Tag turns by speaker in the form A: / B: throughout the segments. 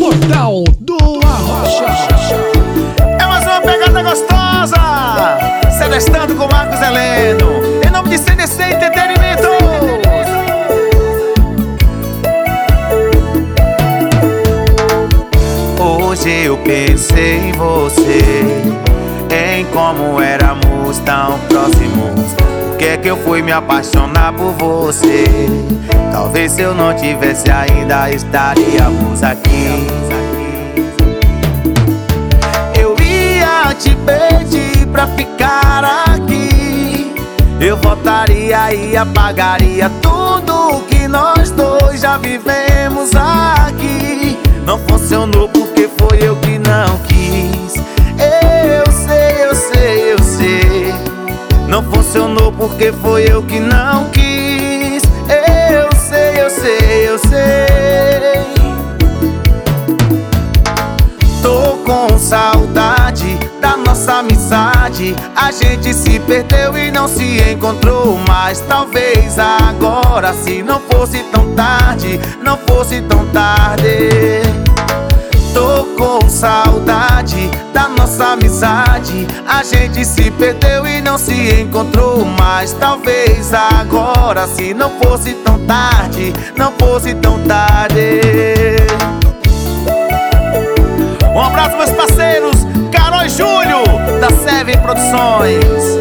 A: Portal do Arrocha.
B: É mais uma pegada gostosa, Celestando com Marcos Heleno, em nome de CDC Entretenimento. Hoje eu pensei em você, em como éramos tão próximos. Por que é que eu fui me apaixonar por você? Talvez se eu não tivesse ainda estaríamos aqui. Eu ia te pedir pra ficar aqui. Eu voltaria e apagaria tudo que nós dois já vivemos aqui. Não funcionou porque foi eu que não quis. Eu sei, eu sei, eu sei. Não funcionou porque foi eu que não quis. Eu sei, eu sei, eu sei. Tô com saudade da nossa amizade. A gente se perdeu e não se encontrou mais. Talvez agora, se não fosse tão tarde, não fosse tão tarde. Tô com saudade da nossa amizade. A gente se perdeu e não se encontrou mais. Talvez agora, se não fosse tão tarde, não fosse tão tarde. Um abraço, meus parceiros, Carol e Júlio, da Seven Produções.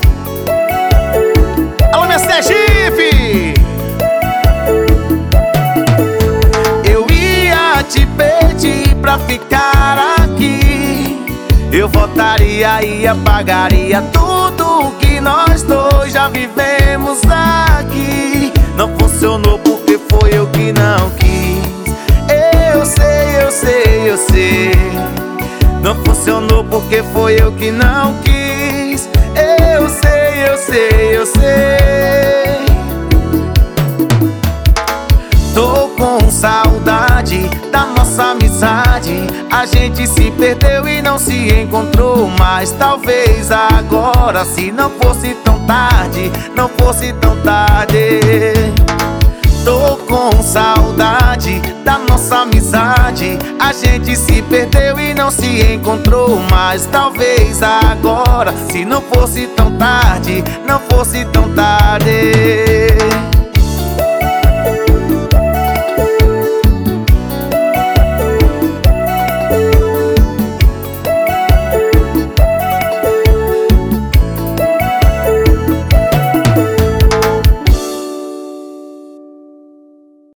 B: Alô, minha Sergipe! Eu ia te pedir pra ficar aqui. Eu voltaria e apagaria tudo que nós dois já vivemos aqui. Não funcionou porque foi eu que não quis. Eu sei, eu sei, eu sei. Não funcionou porque foi eu que não quis. Eu sei, eu sei, eu sei. Tô com saudade da nossa amizade. A gente se perdeu e não se encontrou mais. Talvez agora, se não fosse tão tarde, não fosse tão tarde. Tô com saudade da nossa amizade. A gente se perdeu e não se encontrou mais. Talvez agora, se não fosse tão tarde, não fosse tão tarde.